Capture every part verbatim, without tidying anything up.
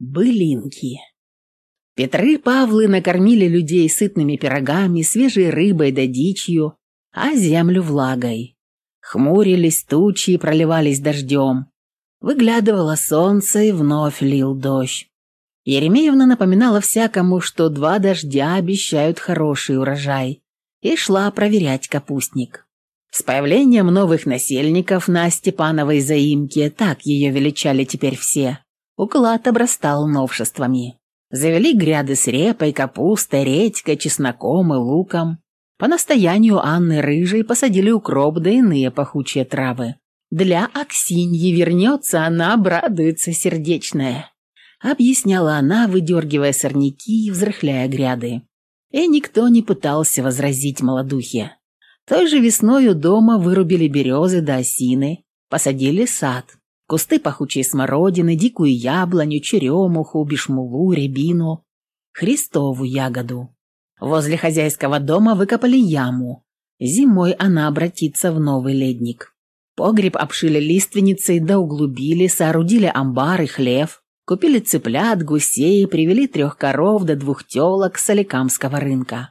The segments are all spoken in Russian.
Былинки. Петры Павлы накормили людей сытными пирогами, свежей рыбой да дичью, а землю влагой. Хмурились тучи и проливались дождем. Выглядывало солнце и вновь лил дождь. Еремеевна напоминала всякому, что два дождя обещают хороший урожай, и шла проверять капустник. С появлением новых насельников на Степановой заимке, так ее величали теперь все, уклад обрастал новшествами. Завели гряды с репой, капустой, редькой, чесноком и луком. По настоянию Анны Рыжей посадили укроп да иные пахучие травы. Для Аксиньи вернется, она обрадуется сердечная, объясняла она, выдергивая сорняки и взрыхляя гряды. И никто не пытался возразить молодухе. Той же весной у дома вырубили березы да осины, посадили сад. Кусты пахучей смородины, дикую яблоню, черемуху, бишмулу, рябину, христову ягоду. Возле хозяйского дома выкопали яму. Зимой она обратится в новый ледник. Погреб обшили лиственницей да углубили, соорудили амбар и хлев, купили цыплят, гусей, привели трех коров да двух телок с Соликамского рынка.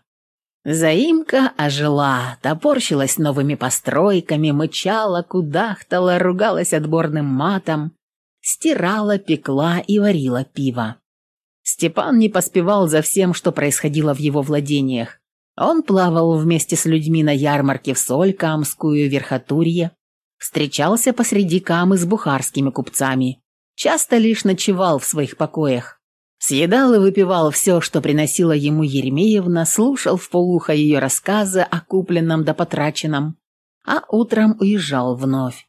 Заимка ожила, топорщилась новыми постройками, мычала, кудахтала, ругалась отборным матом, стирала, пекла и варила пиво. Степан не поспевал за всем, что происходило в его владениях. Он плавал вместе с людьми на ярмарке в Соль-Камскую, Верхотурье, встречался посреди Камы с бухарскими купцами, часто лишь ночевал в своих покоях. Съедал и выпивал все, что приносила ему Еремеевна, слушал вполуха ее рассказы о купленном да потраченном, а утром уезжал вновь.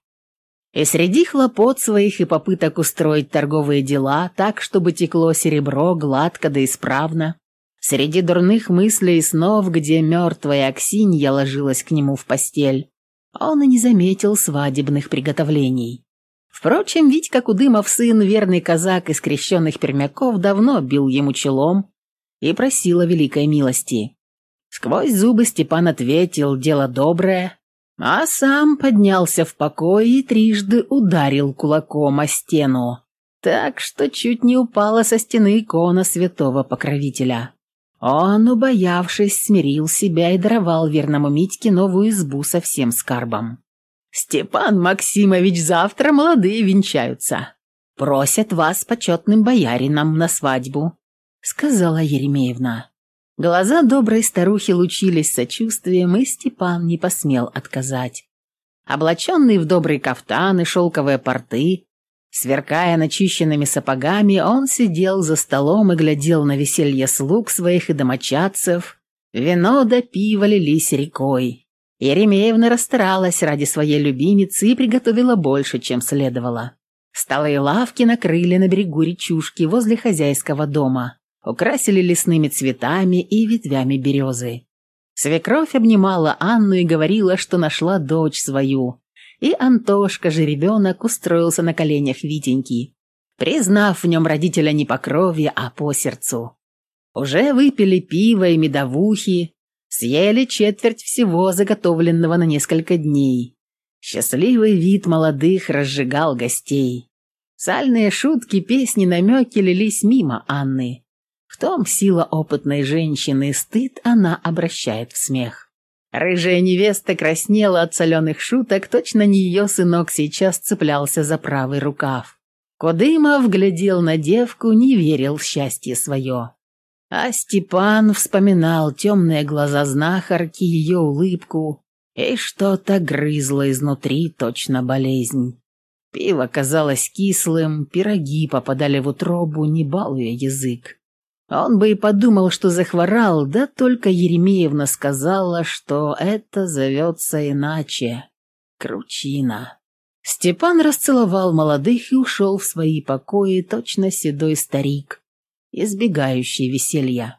И среди хлопот своих и попыток устроить торговые дела так, чтобы текло серебро гладко да исправно, среди дурных мыслей и снов, где мертвая Аксинья ложилась к нему в постель, он и не заметил свадебных приготовлений. Впрочем, Витька Кудымов, сын, верный казак из крещенных пермяков, давно бил ему челом и просил о великой милости. Сквозь зубы Степан ответил «дело доброе», а сам поднялся в покой и трижды ударил кулаком о стену, так что чуть не упала со стены икона святого покровителя. Он, убоявшись, смирил себя и даровал верному Митьке новую избу со всем скарбом. «Степан Максимович, завтра молодые венчаются. Просят вас почетным боярином на свадьбу», — сказала Еремеевна. Глаза доброй старухи лучились сочувствием, и Степан не посмел отказать. Облаченный в добрый кафтан и шелковые порты, сверкая начищенными сапогами, он сидел за столом и глядел на веселье слуг своих и домочадцев. Вино да пиво лились рекой. Еремеевна расстаралась ради своей любимицы и приготовила больше, чем следовало. Столы и лавки накрыли на берегу речушки возле хозяйского дома, украсили лесными цветами и ветвями березы. Свекровь обнимала Анну и говорила, что нашла дочь свою, и Антошка, жеребенок, устроился на коленях Витеньки, признав в нем родителя не по крови, а по сердцу. Уже выпили пиво и медовухи, съели четверть всего заготовленного на несколько дней. Счастливый вид молодых разжигал гостей. Сальные шутки, песни, намеки лились мимо Анны. В том сила опытной женщины, стыд она обращает в смех. Рыжая невеста краснела от соленых шуток, точно не ее сынок сейчас цеплялся за правый рукав. Кудымов глядел на девку, не верил в счастье свое. А Степан вспоминал темные глаза знахарки, ее улыбку, и что-то грызло изнутри, точно болезнь. Пиво казалось кислым, пироги попадали в утробу, не балуя язык. Он бы и подумал, что захворал, да только Еремеевна сказала, что это зовется иначе — кручина. Степан расцеловал молодых и ушел в свои покои, точно седой старик, избегающий веселья.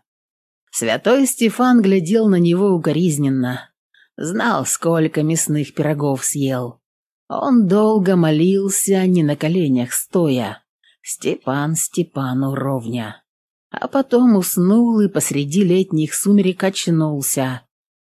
Святой Стефан глядел на него укоризненно, знал, сколько мясных пирогов съел. Он долго молился, не на коленях стоя, Степан Степану ровня. А потом уснул и посреди летних сумерек очнулся,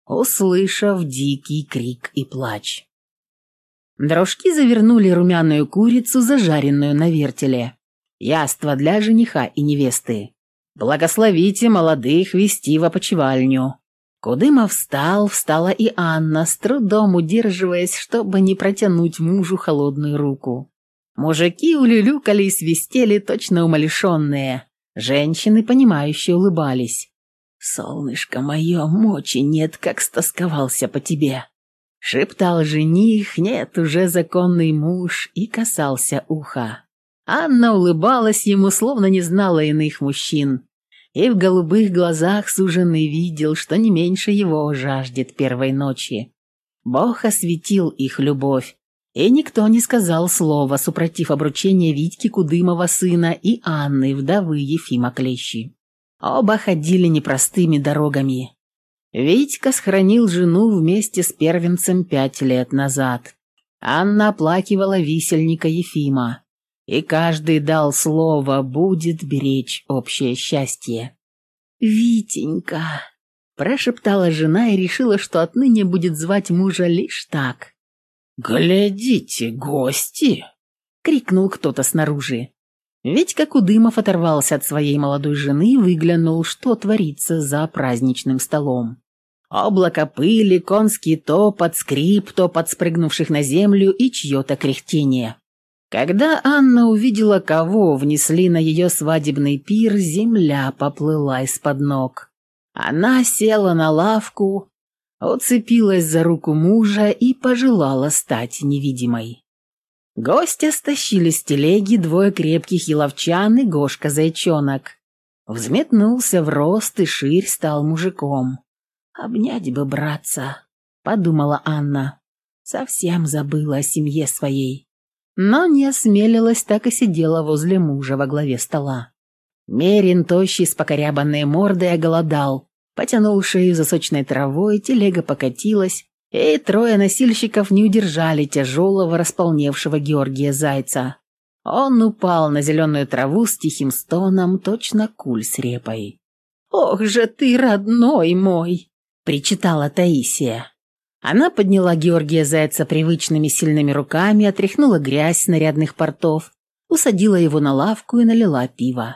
услышав дикий крик и плач. Дружки завернули румяную курицу, зажаренную на вертеле, яство для жениха и невесты. Благословите молодых вести в опочивальню». Кудыма встал, встала и Анна, с трудом удерживаясь, чтобы не протянуть мужу холодную руку. Мужики улюлюкали и свистели, точно умалишенные. Женщины, понимающие, улыбались. «Солнышко мое, мочи нет, как стосковался по тебе», — шептал жених, нет, уже законный муж, и касался уха. Анна улыбалась ему, словно не знала иных мужчин. И в голубых глазах суженый видел, что не меньше его жаждет первой ночи. Бог осветил их любовь, и никто не сказал слова, супротив обручения Витьки Кудымова сына и Анны, вдовы Ефима Клещи. Оба ходили непростыми дорогами. Витька схоронил жену вместе с первенцем пять лет назад. Анна оплакивала висельника Ефима. И каждый дал слово, будет беречь общее счастье. «Витенька», – прошептала жена и решила, что отныне будет звать мужа лишь так. «Глядите, гости!» – крикнул кто-то снаружи. Витька Кудымов оторвался от своей молодой жены и выглянул, что творится за праздничным столом. Облако пыли, конский топот, скрип топот спрыгнувших на землю и чье-то кряхтение. Когда Анна увидела, кого внесли на ее свадебный пир, земля поплыла из-под ног. Она села на лавку, уцепилась за руку мужа и пожелала стать невидимой. Гостя стащили с телеги двое крепких еловчан и Гошка-зайчонок. Взметнулся в рост и ширь, стал мужиком. «Обнять бы, братца», — подумала Анна. Совсем забыла о семье своей. Но не осмелилась, так и сидела возле мужа во главе стола. Мерин, тощий, с покорябанной мордой, оголодал. Потянул шею за сочной травой, телега покатилась, и трое носильщиков не удержали тяжелого, располневшего Георгия Зайца. Он упал на зеленую траву с тихим стоном, точно куль с репой. «Ох же ты, родной мой!» – причитала Таисия. Она подняла Георгия Зайца привычными сильными руками, отряхнула грязь с нарядных портов, усадила его на лавку и налила пива.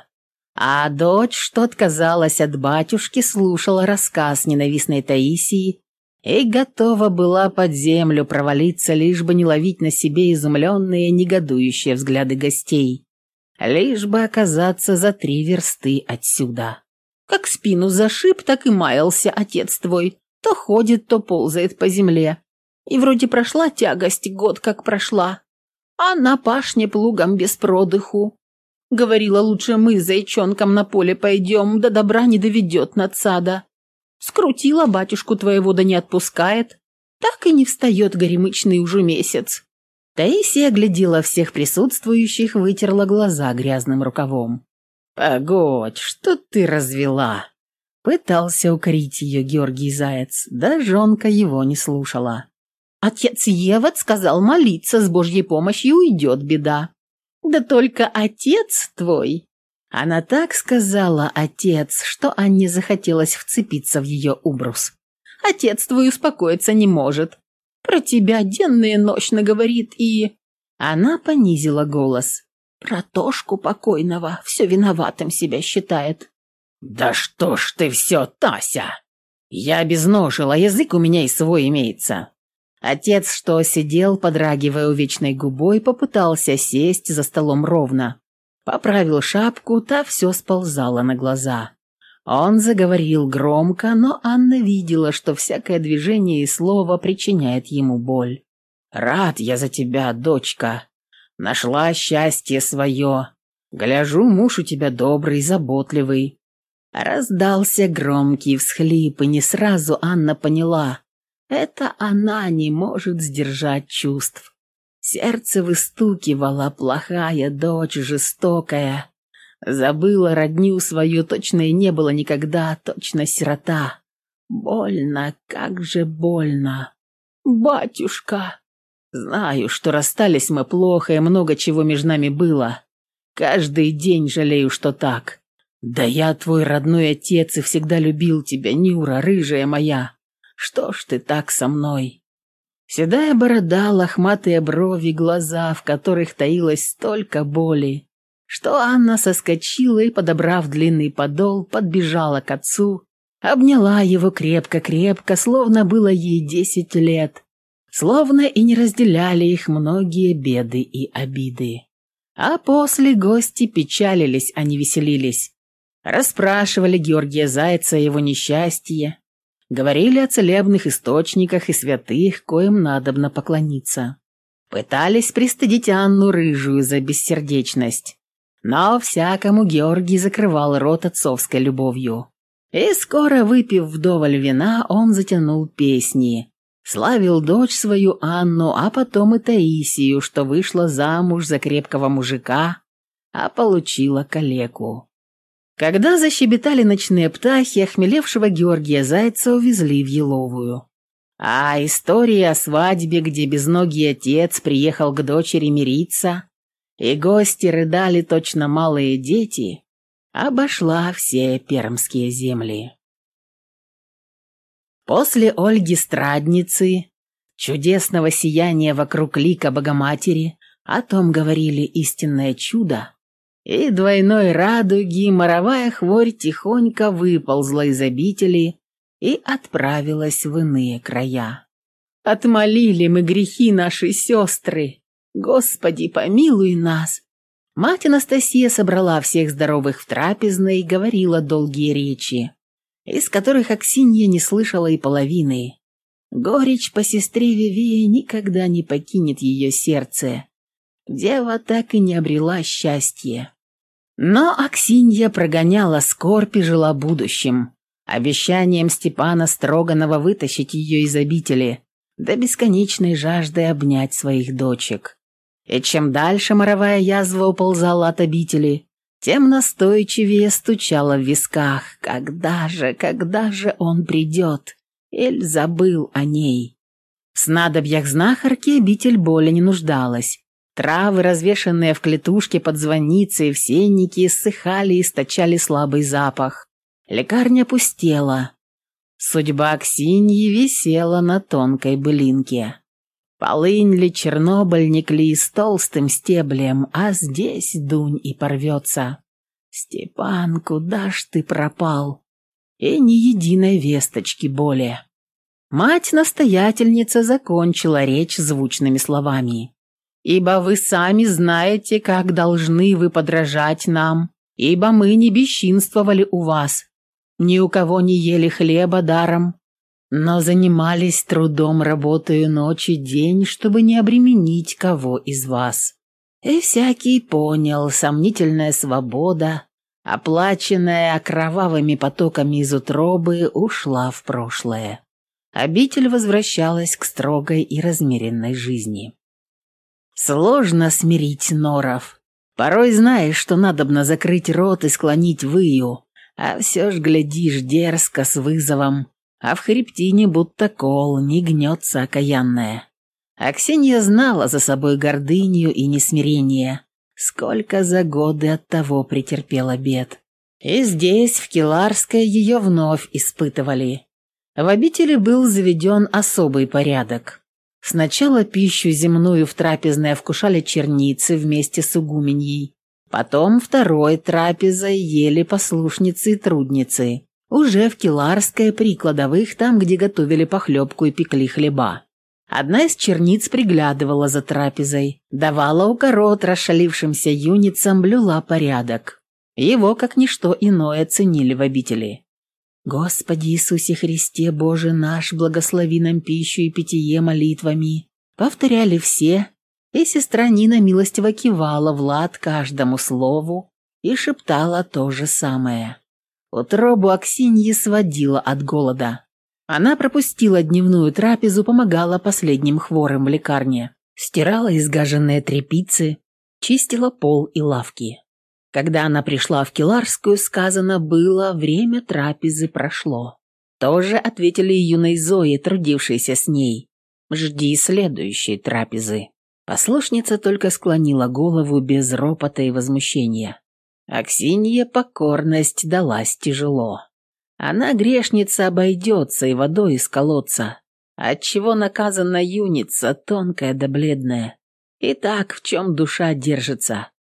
А дочь, что отказалась от батюшки, слушала рассказ ненавистной Таисии и готова была под землю провалиться, лишь бы не ловить на себе изумленные, негодующие взгляды гостей, лишь бы оказаться за три версты отсюда. «Как спину зашиб, так и маялся отец твой. То ходит, то ползает по земле. И вроде прошла тягость, год как прошла. А на пашне плугом без продыху. Говорила, лучше мы с зайчонком на поле пойдем, до добра не доведет надсада. Скрутила батюшку твоего, да не отпускает. Так и не встает горемычный уже месяц». Таисия глядела всех присутствующих, вытерла глаза грязным рукавом. «Погодь, что ты развела?» Пытался укорить ее Георгий Заяц, да жонка его не слушала. «Отец Евод сказал молиться, с Божьей помощью уйдет беда. Да только отец твой...» Она так сказала «отец», что Анне захотелось вцепиться в ее убрус. «Отец твой успокоиться не может. Про тебя денно и ночно говорит и...» Она понизила голос. «Про Тошку покойного все виноватым себя считает». «Да что ж ты все, Тася! Я безножила, язык у меня и свой имеется». Отец, что сидел, подрагивая увечной губой, попытался сесть за столом ровно. Поправил шапку, та все сползала на глаза. Он заговорил громко, но Анна видела, что всякое движение и слово причиняет ему боль. «Рад я за тебя, дочка. Нашла счастье свое. Гляжу, муж у тебя добрый, заботливый». Раздался громкий всхлип, и не сразу Анна поняла. Это она не может сдержать чувств. Сердце выстукивало, плохая дочь, жестокая. Забыла родню свою, точно и не было никогда, точно сирота. Больно, как же больно. «Батюшка!» «Знаю, что расстались мы плохо, и много чего между нами было. Каждый день жалею, что так. Да я твой родной отец и всегда любил тебя, Нюра, рыжая моя. Что ж ты так со мной?» Седая борода, лохматые брови, глаза, в которых таилось столько боли. что Анна соскочила и, подобрав длинный подол, подбежала к отцу, обняла его крепко-крепко, словно было ей десять лет, словно и не разделяли их многие беды и обиды. А после гости печалились, а не веселились. Расспрашивали Георгия Зайца о его несчастье, говорили о целебных источниках и святых, коим надобно поклониться. Пытались пристыдить Анну Рыжую за бессердечность, но всякому Георгий закрывал рот отцовской любовью. И скоро, выпив вдоволь вина, он затянул песни, славил дочь свою Анну, а потом и Таисию, что вышла замуж за крепкого мужика, а получила калеку. Когда защебетали ночные птахи, охмелевшего Георгия Зайца увезли в Еловую. А история о свадьбе, где безногий отец приехал к дочери мириться, и гости рыдали точно малые дети, обошла все пермские земли. После Ольги Страдницы, чудесного сияния вокруг лика Богоматери, о том говорили истинное чудо, и двойной радуги моровая хворь тихонько выползла из обители и отправилась в иные края. Отмолили мы грехи наши, сестры, Господи, помилуй нас. Мать Анастасия собрала всех здоровых в трапезной и говорила долгие речи, из которых Аксинья не слышала и половины. Горечь по сестре Вивее никогда не покинет ее сердце. Дева так и не обрела счастья. Но Аксинья прогоняла скорбь и жила будущим, обещанием Степана Строганова вытащить ее из обители, до бесконечной жажды обнять своих дочек. И чем дальше моровая язва уползала от обители, тем настойчивее стучала в висках. Когда же, когда же он придет? Эль забыл о ней. В снадобьях знахарки обитель боли не нуждалась. Травы, развешанные в клетушке под звонницей в сеннике, иссыхали и источали слабый запах. Лекарня пустела. Судьба Аксиньи висела на тонкой былинке. Полынь ли, чернобыльник ли с толстым стеблем, а здесь дунь и порвется. Степан, куда ж ты пропал? И ни единой весточки более. Мать-настоятельница закончила речь звучными словами. «Ибо вы сами знаете, как должны вы подражать нам, ибо мы не бесчинствовали у вас, ни у кого не ели хлеба даром, но занимались трудом, работаю ночь и день, чтобы не обременить кого из вас». И всякий понял, сомнительная свобода, оплаченная кровавыми потоками из утробы, ушла в прошлое. Обитель возвращалась к строгой и размеренной жизни. Сложно смирить норов. Порой знаешь, что надобно закрыть рот и склонить выю, а все ж глядишь дерзко с вызовом, а в хребтине будто кол не гнется окаянная. А Ксения знала за собой гордыню и несмирение, сколько за годы от того претерпела бед. И здесь, в Келарской, ее вновь испытывали. В обители был заведен особый порядок. Сначала пищу земную в трапезной вкушали черницы вместе с игуменьей, потом второй трапезой ели послушницы и трудницы, уже в Келарской при кладовых, там, где готовили похлебку и пекли хлеба. Одна из черниц приглядывала за трапезой, давала укорот расшалившимся юницам, блюла порядок. Его, как ничто иное, ценили в обители. «Господи Иисусе Христе, Боже наш, благослови нам пищу и питье молитвами», повторяли все, и сестра Нина милостиво кивала в лад каждому слову и шептала то же самое. Утробу Аксиньи сводила от голода. Она пропустила дневную трапезу, помогала последним хворым в лекарне, стирала изгаженные тряпицы, чистила пол и лавки. Когда она пришла в Келарскую, сказано было, время трапезы прошло. Тоже ответили юной Зое, трудившейся с ней. «Жди следующей трапезы». Послушница только склонила голову без ропота и возмущения. Аксинье покорность далась тяжело. Она, грешница, обойдется и водой из колодца, отчего наказана юница, тонкая да бледная. И так, в чем душа держится.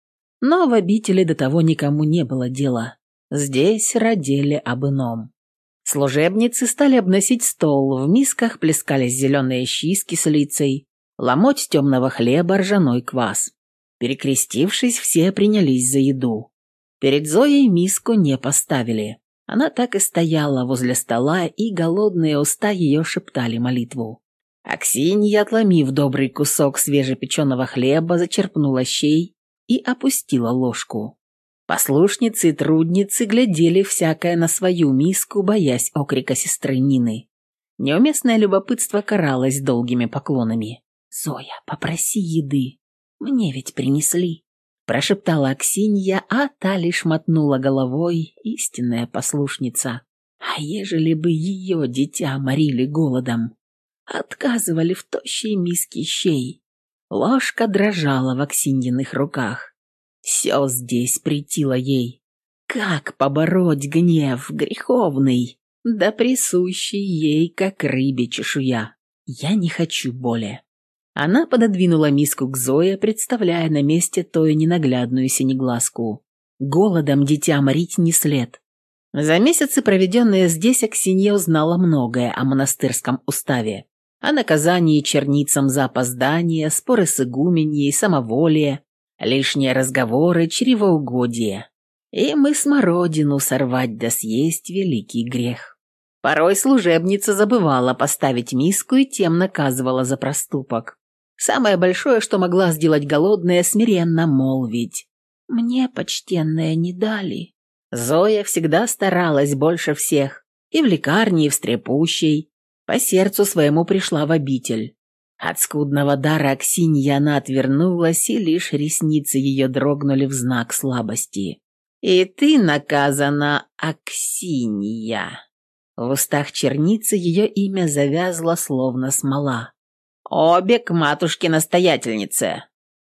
Но в обители до того никому не было дела. Здесь родили об ином. Служебницы стали обносить стол, в мисках плескались зеленые щи с кислицей, ломоть темного хлеба, ржаной квас. Перекрестившись, все принялись за еду. Перед Зоей миску не поставили. Она так и стояла возле стола, и голодные уста ее шептали молитву. Аксинья, отломив добрый кусок свежепеченого хлеба, зачерпнула щей и опустила ложку. Послушницы и трудницы глядели всякое на свою миску, боясь окрика сестры Нины. Неуместное любопытство каралось долгими поклонами. «Зоя, попроси еды, мне ведь принесли», – прошептала Аксинья, а та лишь мотнула головой, истинная послушница. А ежели бы ее дитя морили голодом, отказывали в тощей миске щей. Ложка дрожала в Аксиньиных руках. Все здесь претило ей. Как побороть гнев греховный, да присущий ей, как рыбе чешуя? Я не хочу боли. Она пододвинула миску к Зое, представляя на месте той ненаглядную синеглазку. Голодом дитя морить не след. За месяцы, проведенные здесь, Аксинья узнала многое о монастырском уставе, о наказании черницам за опоздание, споры с игуменьей, самоволие, лишние разговоры, чревоугодие. И мы смородину сорвать да съесть великий грех. Порой служебница забывала поставить миску и тем наказывала за проступок. Самое большое, что могла сделать голодная, смиренно молвить: «Мне, почтенное, не дали». Зоя всегда старалась больше всех, и в лекарне, и в стрепущей. По сердцу своему пришла в обитель. От скудного дара Аксиньи она отвернулась, и лишь ресницы ее дрогнули в знак слабости. «И ты наказана, Аксинья». В устах черницы ее имя завязло, словно смола. «Обе к матушке-настоятельнице».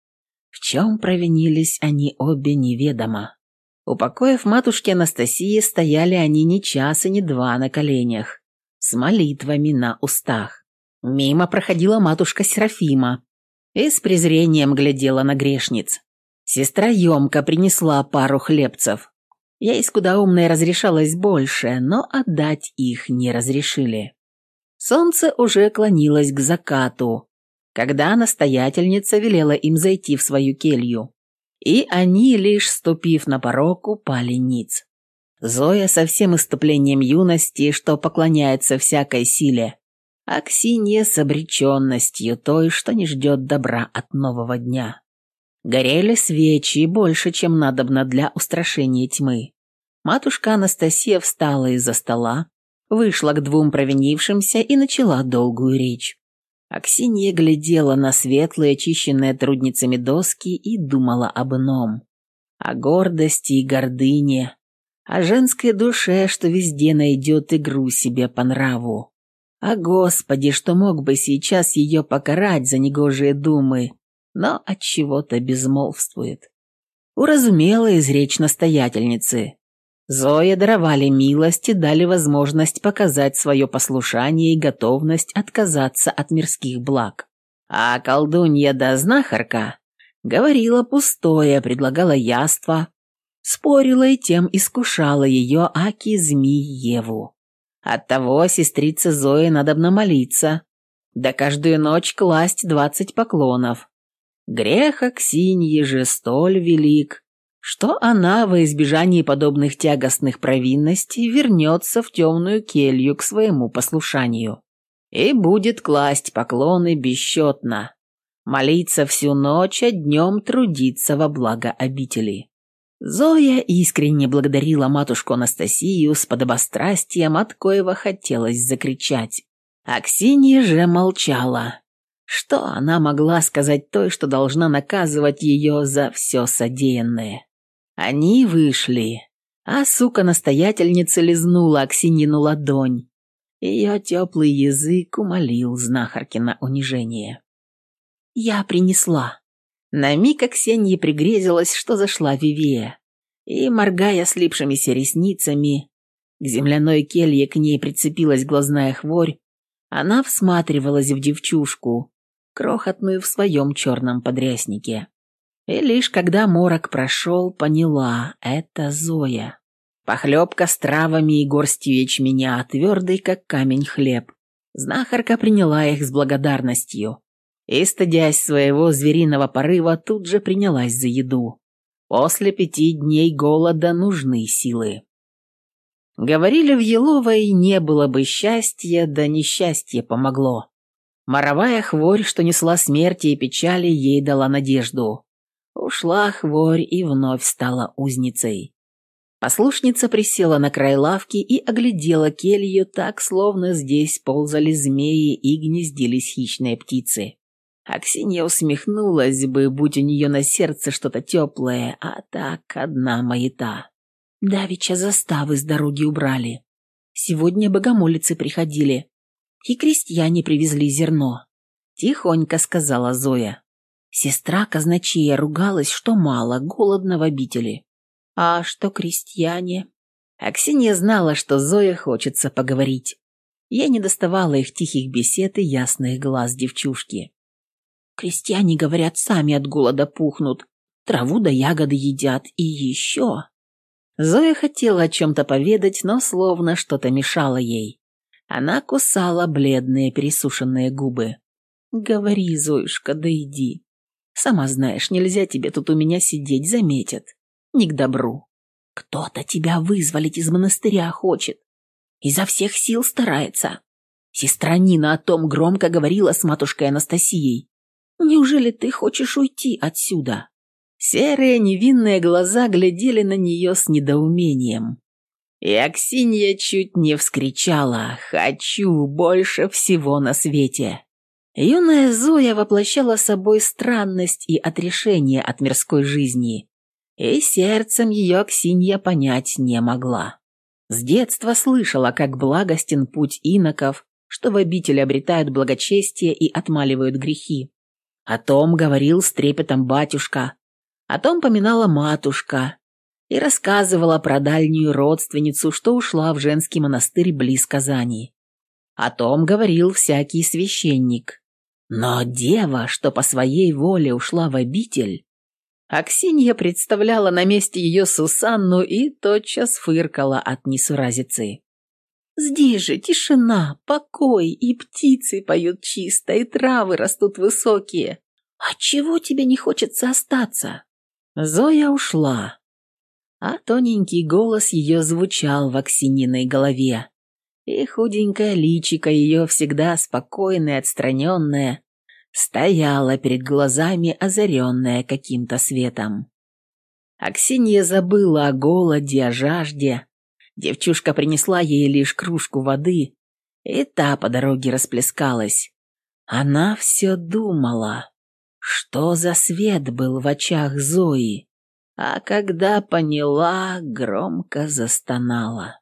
В чем провинились они обе, неведомо. У покоев матушки Анастасии стояли они не час и не два на коленях, с молитвами на устах. Мимо проходила матушка Серафима и с презрением глядела на грешниц. Сестра емко принесла пару хлебцев. Ей скудоумной разрешалось больше, но отдать их не разрешили. Солнце уже клонилось к закату, когда настоятельница велела им зайти в свою келью, и они, лишь ступив на порог, упали ниц. Зоя со всем иступлением юности, что поклоняется всякой силе, Аксинья с обреченностью той, что не ждет добра от нового дня. Горели свечи больше, чем надобно для устрашения тьмы. Матушка Анастасия встала из-за стола, вышла к двум провинившимся и начала долгую речь. Аксинья глядела на светлые, очищенные трудницами доски и думала об ином. О гордости и гордыне, о женской душе, что везде найдет игру себе по нраву. О Господи, что мог бы сейчас ее покарать за негожие думы, но от чего-то безмолвствует. Уразумела изречь настоятельницы. Зое даровали милость и дали возможность показать свое послушание и готовность отказаться от мирских благ. А колдунья да знахарка говорила пустое, предлагала яства, спорила и тем искушала ее аки змей Еву. Оттого сестрице Зое надобно молиться, да каждую ночь класть двадцать поклонов. Грех Аксиньи же столь велик, что она во избежании подобных тягостных провинностей вернется в темную келью к своему послушанию и будет класть поклоны бесчетно, молиться всю ночь, а днем трудиться во благо обители. Зоя искренне благодарила матушку Анастасию с подобострастием, от коего хотелось закричать. Аксинья же молчала. Что она могла сказать той, что должна наказывать ее за все содеянное? Они вышли, а сука-настоятельница лизнула Аксиньину ладонь. Ее теплый язык умолил знахаркино унижение. «Я принесла». На миг Аксинье пригрезилось, что зашла Вивея, и, моргая слипшимися ресницами, к земляной келье к ней прицепилась глазная хворь, она всматривалась в девчушку, крохотную в своем черном подряснике. И лишь когда морок прошел, поняла – это Зоя. Похлебка с травами и горстью ячменя, твердый, как камень хлеб. Знахарка приняла их с благодарностью. И, стыдясь своего звериного порыва, тут же принялась за еду. После пяти дней голода нужны силы. Говорили, в Еловой не было бы счастья, да несчастье помогло. Моровая хворь, что несла смерти и печали, ей дала надежду. Ушла хворь и вновь стала узницей. Послушница присела на край лавки и оглядела келью так, словно здесь ползали змеи и гнездились хищные птицы. Аксинья усмехнулась бы, будь у нее на сердце что-то теплое, а так одна маята. Давеча заставы с дороги убрали. Сегодня богомолицы приходили, и крестьяне привезли зерно. Тихонько сказала Зоя. Сестра казначея ругалась, что мало, голодно в обители. А что крестьяне? Аксинья знала, что Зоя хочется поговорить. Ей не доставало их тихих бесед и ясных глаз девчушки. Крестьяне, говорят, сами от голода пухнут, траву да ягоды едят, и еще... Зоя хотела о чем-то поведать, но словно что-то мешало ей. Она кусала бледные пересушенные губы. «Говори, Зоюшка, да иди. Сама знаешь, нельзя тебе тут у меня сидеть, заметят. Не к добру. Кто-то тебя вызволить из монастыря хочет. Изо всех сил старается. Сестра Нина о том громко говорила с матушкой Анастасией. Неужели ты хочешь уйти отсюда?» Серые невинные глаза глядели на нее с недоумением. И Аксинья чуть не вскричала «Хочу больше всего на свете». Юная Зоя воплощала собой странность и отрешение от мирской жизни, и сердцем ее Аксинья понять не могла. С детства слышала, как благостен путь иноков, что в обители обретают благочестие и отмаливают грехи. О том говорил с трепетом батюшка, о том поминала матушка и рассказывала про дальнюю родственницу, что ушла в женский монастырь близ Казани. О том говорил всякий священник. Но дева, что по своей воле ушла в обитель, Аксинья представляла на месте ее Сусанну и тотчас фыркала от несуразицы. «Здесь же тишина, покой, и птицы поют чисто, и травы растут высокие. Отчего тебе не хочется остаться?» Зоя ушла, а тоненький голос ее звучал в Аксиньиной голове, и худенькое личико ее, всегда спокойное и отстраненное, стояло перед глазами, озаренное каким-то светом. Аксинья забыла о голоде, о жажде. Девчушка принесла ей лишь кружку воды, и та по дороге расплескалась. Она все думала, что за свет был в очах Зои, а когда поняла, громко застонала.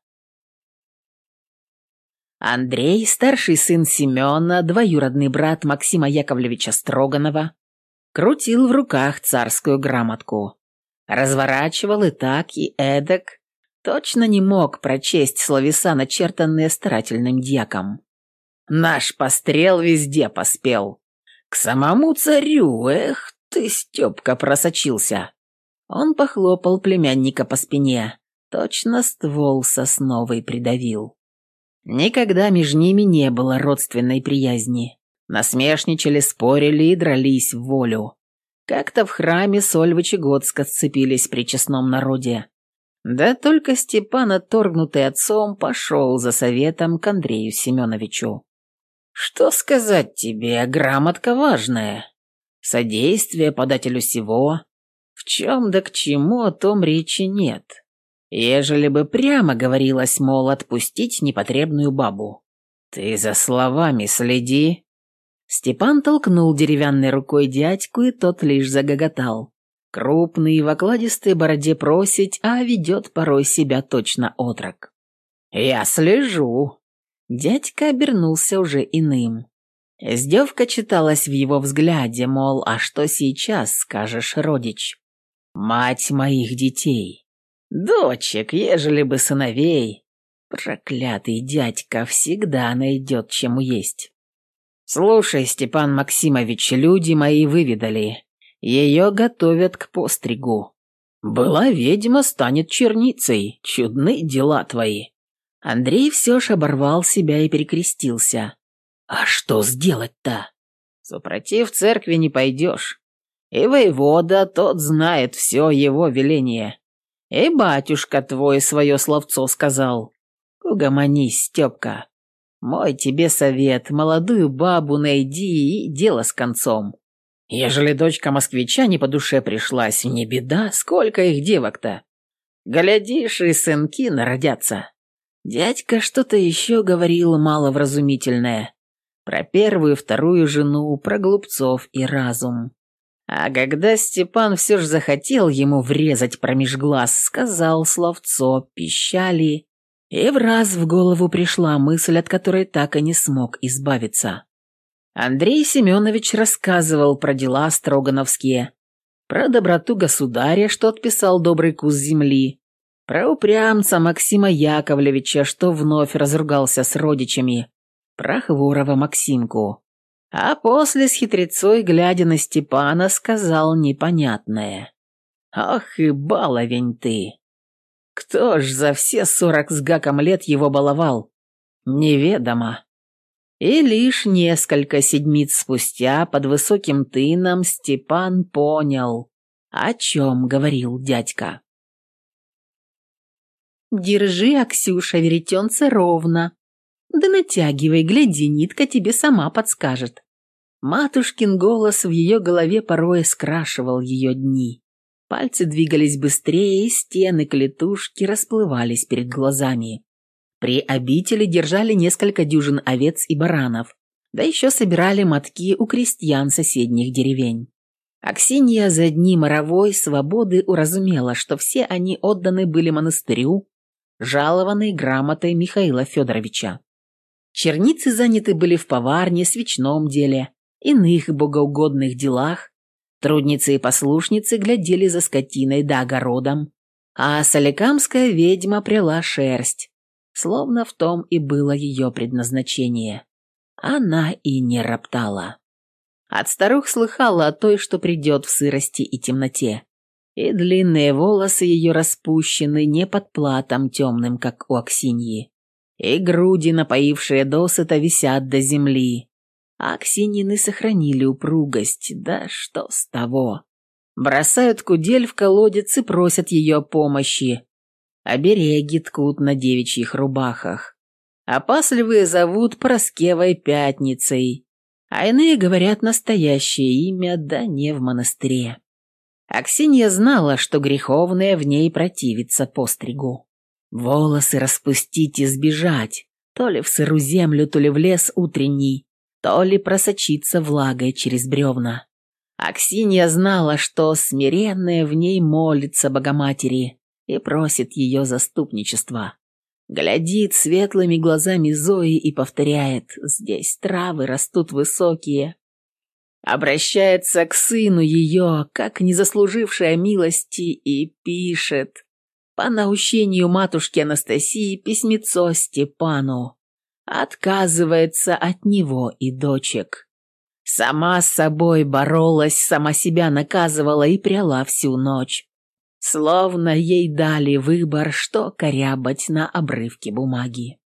Андрей, старший сын Семена, двоюродный брат Максима Яковлевича Строганова, крутил в руках царскую грамотку. Разворачивал и так, и эдак, точно не мог прочесть словеса, начертанные старательным дьяком. «Наш пострел везде поспел. К самому царю, эх ты, Степка, просочился!» Он похлопал племянника по спине, точно ствол сосновый придавил. Никогда между ними не было родственной приязни. Насмешничали, спорили и дрались в волю. Как-то в храме Сольвычегодска сцепились при честном народе. Да только Степан, отторгнутый отцом, пошел за советом к Андрею Семеновичу. «Что сказать тебе, грамотка важная. Содействие подателю сего. В чем да к чему, о том речи нет. Ежели бы прямо говорилось, мол, отпустить непотребную бабу. Ты за словами следи». Степан толкнул деревянной рукой дядьку, и тот лишь загоготал. Крупный, в окладистой бороде просить, а ведет порой себя точно отрок. «Я слежу». Дядька обернулся уже иным. Издевка читалась в его взгляде, мол, а что сейчас скажешь, родич? «Мать моих детей. Дочек, ежели бы сыновей. Проклятый дядька всегда найдет чему есть. Слушай, Степан Максимович, люди мои выведали. Ее готовят к постригу. Была ведьма, станет черницей. Чудны дела твои. Андрей все ж оборвал себя и перекрестился. А что сделать-то? Супротив церкви не пойдешь. И воевода тот знает все его веление. И батюшка твой свое словцо сказал. Угомонись, Степка. Мой тебе совет, молодую бабу найди и дело с концом. Ежели дочка москвича не по душе пришлась, не беда, сколько их девок-то. Глядишь, и сынки народятся. Дядька что-то еще говорил маловразумительное. Про первую, вторую жену, про глупцов и разум. А когда Степан все ж захотел ему врезать промеж глаз, сказал словцо, пищали, и враз в голову пришла мысль, от которой так и не смог избавиться. Андрей Семенович рассказывал про дела строгановские, про доброту государя, что отписал добрый кус земли, про упрямца Максима Яковлевича, что вновь разругался с родичами, про Хворова Максимку. А после с хитрецой, глядя на Степана, сказал непонятное. «Ах и баловень ты! Кто ж за все сорок с гаком лет его баловал? Неведомо». И лишь несколько седмиц спустя под высоким тыном Степан понял, о чем говорил дядька. «Держи, Аксюша, веретенце ровно. Да натягивай, гляди, нитка тебе сама подскажет». Матушкин голос в ее голове порой скрашивал ее дни. Пальцы двигались быстрее, и стены клетушки расплывались перед глазами. При обители держали несколько дюжин овец и баранов, да еще собирали мотки у крестьян соседних деревень. Аксинья за дни моровой свободы уразумела, что все они отданы были монастырю, жалованной грамотой Михаила Федоровича. Черницы заняты были в поварне, свечном деле, иных богоугодных делах, трудницы и послушницы глядели за скотиной да огородом, а соликамская ведьма пряла шерсть, словно в том и было ее предназначение. Она и не роптала. От старух слыхала о той, что придет в сырости и темноте, и длинные волосы ее распущены не под платом темным, как у Аксиньи, и груди, напоившие досыта, висят до земли. А Аксиньины сохранили упругость, да что с того. Бросают кудель в колодец и просят ее помощи. Обереги ткут на девичьих рубахах. Опасливые зовут Пороскевой Пятницей, а иные говорят настоящее имя, да не в монастыре. Аксинья знала, что греховное в ней противится постригу. Волосы распустить и сбежать, то ли в сыру землю, то ли в лес утренний, то ли просочиться влагой через бревна. Аксинья знала, что смиренная в ней молится Богоматери и просит ее заступничества. Глядит светлыми глазами Зои и повторяет: «Здесь травы растут высокие». Обращается к сыну ее, как незаслужившая милости, и пишет по наущению матушки Анастасии письмецо Степану. Отказывается от него и дочек. Сама с собой боролась, сама себя наказывала и пряла всю ночь. Словно ей дали выбор, что корябать на обрывке бумаги.